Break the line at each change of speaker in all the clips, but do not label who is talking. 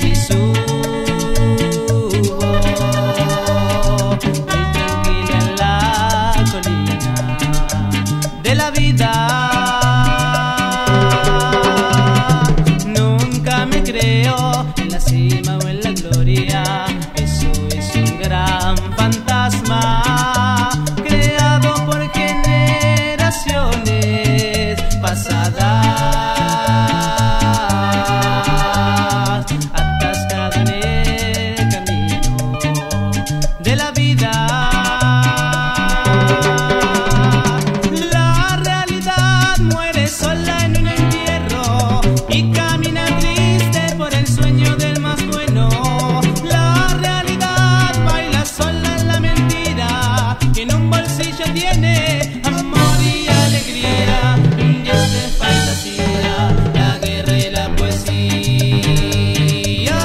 si subo muy tranquila en la colina de la vida. Nunca me creo en la cima o en la gloria. Eso es un gran fantasma creado por generaciones pasadas, atascado en el camino de la vida. La realidad muere sola en un entierro y camina triste por el sueño del más bueno. La realidad baila sola en la mentira y en un bolsillo tiene amor y alegría. Un dios de fantasía, la guerra y la poesía.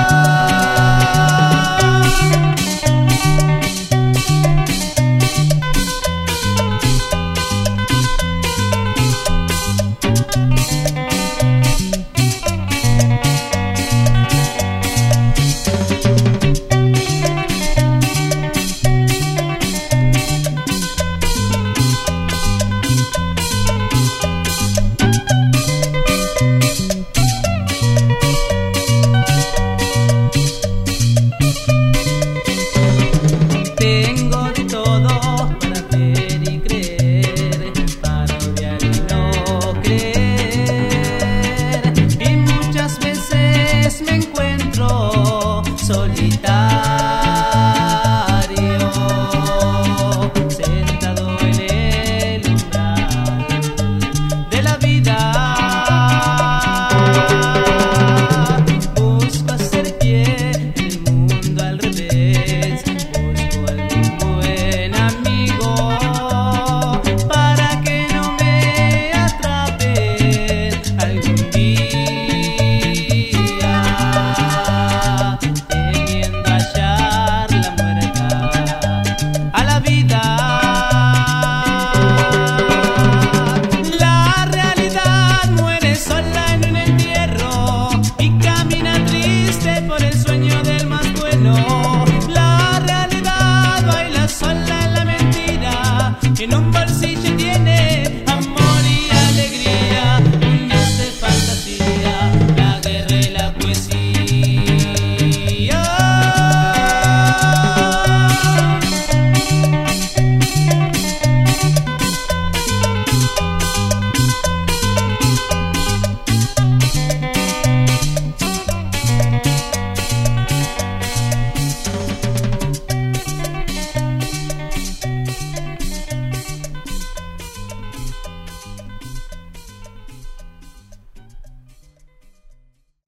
Tengo de todo para ver y creer, para odiar y no creer. Y muchas veces me encuentro solitario.